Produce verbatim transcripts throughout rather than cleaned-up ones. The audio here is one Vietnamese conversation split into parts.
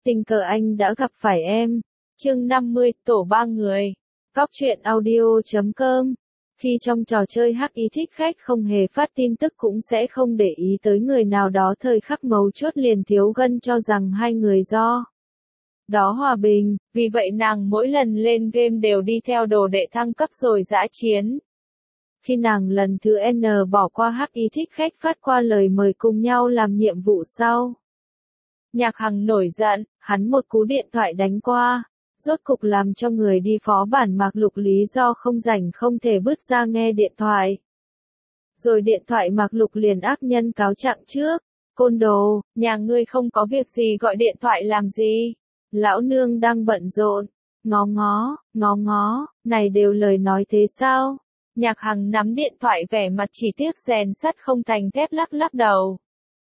Tình cờ anh đã gặp phải em. Chương năm mươi, tổ ba người. Góc truyện audio chấm com. Khi trong trò chơi hắc ý thích khách không hề phát tin tức cũng sẽ không để ý tới người nào đó, thời khắc mấu chốt liền Thiếu Gân cho rằng hai người do đó hòa bình, vì vậy nàng mỗi lần lên game đều đi theo đồ đệ thăng cấp rồi dã chiến. Khi nàng lần thứ N bỏ qua hắc ý thích khách phát qua lời mời cùng nhau làm nhiệm vụ sau, Nhạc Hằng nổi giận, hắn một cú điện thoại đánh qua, rốt cục làm cho người đi phó bản Mạc Lục lý do không rảnh không thể bứt ra nghe điện thoại. Rồi điện thoại Mạc Lục liền ác nhân cáo trạng trước, côn đồ, nhà ngươi không có việc gì gọi điện thoại làm gì, lão nương đang bận rộn, ngó ngó, ngó ngó, này đều lời nói thế sao? Nhạc Hằng nắm điện thoại vẻ mặt chỉ tiếc rèn sắt không thành thép lắc lắc đầu.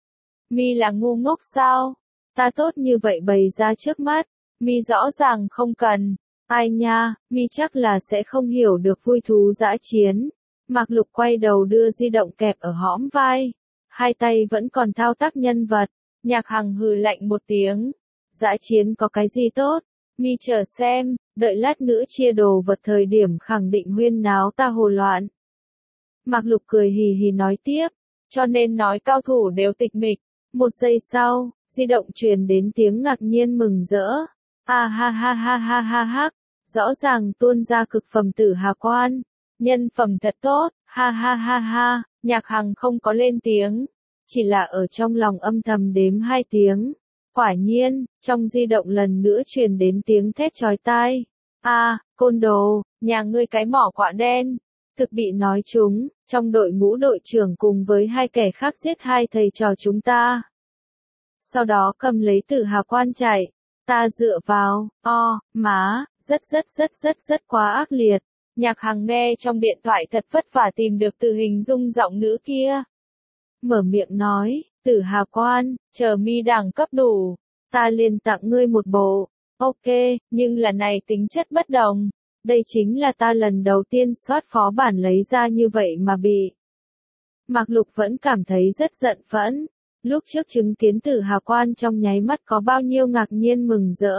Mi là ngu ngốc sao? Ta tốt như vậy bày ra trước mắt, Mi rõ ràng không cần. Ai nha, Mi chắc là sẽ không hiểu được vui thú dã chiến. Mạc Lục quay đầu đưa di động kẹp ở hõm vai, hai tay vẫn còn thao tác nhân vật. Nhạc Hằng hừ lạnh một tiếng. Dã chiến có cái gì tốt? Mi chờ xem, đợi lát nữa chia đồ vật thời điểm khẳng định huyên náo ta hồ loạn. Mạc Lục cười hì hì nói tiếp, cho nên nói cao thủ đều tịch mịch. Một giây sau, di động truyền đến tiếng ngạc nhiên mừng rỡ. A ha ha ha ha ha ha, rõ ràng tuôn ra cực phẩm Tử Hà Quan. Nhân phẩm thật tốt, ha ha ha ha. Nhạc Hằng không có lên tiếng, chỉ là ở trong lòng âm thầm đếm hai tiếng. Quả nhiên, trong di động lần nữa truyền đến tiếng thét chói tai. A, côn đồ, nhà ngươi cái mỏ quạ đen. Thực bị nói chúng, trong đội ngũ đội trưởng cùng với hai kẻ khác giết hai thầy trò chúng ta. Sau đó cầm lấy Tử Hà Quan chạy. Ta dựa vào, o, má, rất rất rất rất rất quá ác liệt. Nhạc Hằng nghe trong điện thoại thật vất vả tìm được từ hình dung giọng nữ kia. Mở miệng nói, Tử Hà Quan, chờ Mi đẳng cấp đủ, ta liền tặng ngươi một bộ. Ok, nhưng lần này tính chất bất đồng. Đây chính là ta lần đầu tiên soát phó bản lấy ra như vậy mà bị. Mạc Lục vẫn cảm thấy rất giận phẫn. Lúc trước chứng kiến Tử Hà Quan trong nháy mắt có bao nhiêu ngạc nhiên mừng rỡ.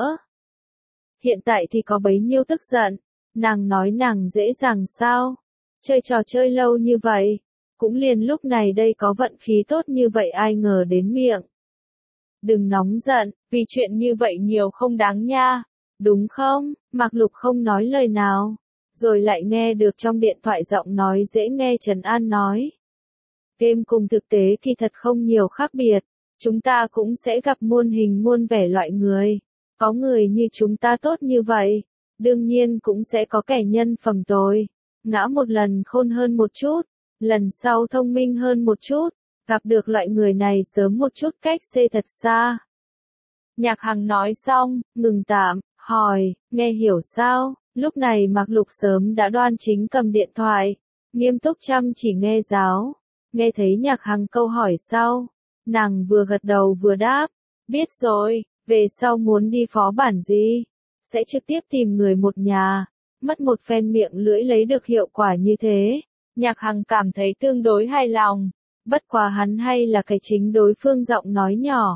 Hiện tại thì có bấy nhiêu tức giận. Nàng nói nàng dễ dàng sao? Chơi trò chơi lâu như vậy. Cũng liền lúc này đây có vận khí tốt như vậy ai ngờ đến miệng. Đừng nóng giận, vì chuyện như vậy nhiều không đáng nha. Đúng không? Mạc Lục không nói lời nào. Rồi lại nghe được trong điện thoại giọng nói dễ nghe trấn an nói. Game cùng thực tế kỳ thật không nhiều khác biệt. Chúng ta cũng sẽ gặp muôn hình muôn vẻ loại người. Có người như chúng ta tốt như vậy. Đương nhiên cũng sẽ có kẻ nhân phẩm tồi. Ngã một lần khôn hơn một chút. Lần sau thông minh hơn một chút. Gặp được loại người này sớm một chút cách xê thật xa. Nhạc Hằng nói xong, ngừng tạm, hỏi, nghe hiểu sao? Lúc này Mạc Lục sớm đã đoan chính cầm điện thoại. Nghiêm túc chăm chỉ nghe giáo. Nghe thấy Nhạc Hằng câu hỏi sau, nàng vừa gật đầu vừa đáp, biết rồi, về sau muốn đi phó bản gì, sẽ trực tiếp tìm người một nhà, mất một phen miệng lưỡi lấy được hiệu quả như thế. Nhạc Hằng cảm thấy tương đối hài lòng, bất quá hắn hay là cái chính đối phương giọng nói nhỏ.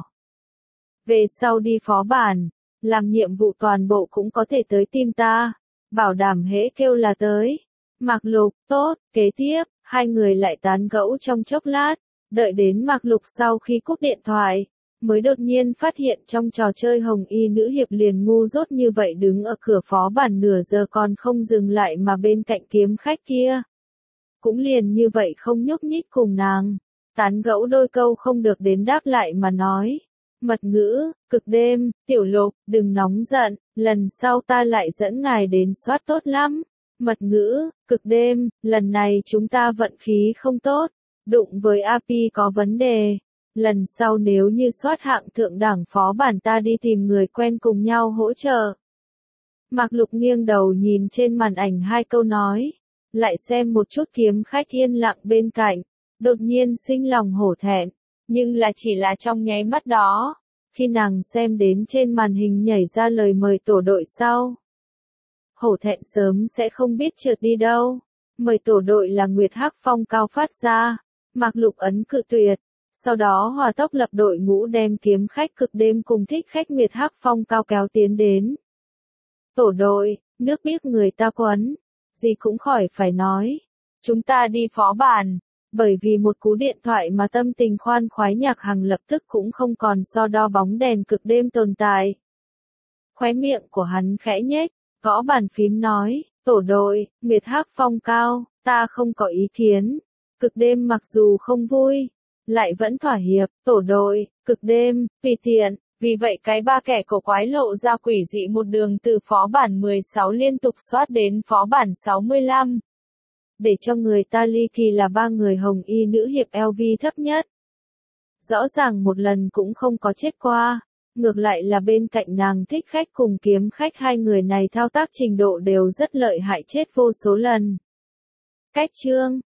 Về sau đi phó bản, làm nhiệm vụ toàn bộ cũng có thể tới tìm ta, bảo đảm hễ kêu là tới. Mạc Lục, tốt, kế tiếp. Hai người lại tán gẫu trong chốc lát, đợi đến Mạc Lục sau khi cúp điện thoại, mới đột nhiên phát hiện trong trò chơi Hồng Y nữ hiệp liền ngu dốt như vậy đứng ở cửa phó bản nửa giờ còn không dừng lại mà bên cạnh kiếm khách kia. Cũng liền như vậy không nhúc nhích cùng nàng, tán gẫu đôi câu không được đến đáp lại mà nói. Mật ngữ, cực đêm, Tiểu Lục, đừng nóng giận, lần sau ta lại dẫn ngài đến soát tốt lắm. Mật ngữ, cực đêm, lần này chúng ta vận khí không tốt, đụng với a pê có vấn đề. Lần sau nếu như soát hạng thượng đẳng phó bản ta đi tìm người quen cùng nhau hỗ trợ. Mạc Lục nghiêng đầu nhìn trên màn ảnh hai câu nói, lại xem một chút kiếm khách yên lặng bên cạnh, đột nhiên sinh lòng hổ thẹn, nhưng là chỉ là trong nháy mắt đó, khi nàng xem đến trên màn hình nhảy ra lời mời tổ đội sau. Hổ thẹn sớm sẽ không biết trượt đi đâu. Mời tổ đội là Nguyệt Hắc Phong cao phát ra. Mạc Lục ấn cự tuyệt. Sau đó hòa tốc lập đội ngũ đem kiếm khách cực đêm cùng thích khách Nguyệt Hắc Phong Cao kéo tiến đến. Tổ đội, nước biết người ta quấn, gì cũng khỏi phải nói. Chúng ta đi phó bản, bởi vì một cú điện thoại mà tâm tình khoan khoái Nhạc Hằng lập tức cũng không còn so đo bóng đèn cực đêm tồn tại. Khóe miệng của hắn khẽ nhếch, gõ bàn phím nói, tổ đội, Nguyệt Hắc Phong Cao, ta không có ý kiến. Cực đêm mặc dù không vui, lại vẫn thỏa hiệp, tổ đội, cực đêm, tùy tiện. Vì vậy cái ba kẻ cổ quái lộ ra quỷ dị một đường từ phó bản mười sáu liên tục soát đến phó bản sáu mươi lăm. Để cho người ta ly kỳ là ba người hồng y nữ hiệp lờ vê thấp nhất. Rõ ràng một lần cũng không có chết qua. Ngược lại là bên cạnh nàng thích khách cùng kiếm khách hai người này thao tác trình độ đều rất lợi hại chết vô số lần. Cách chương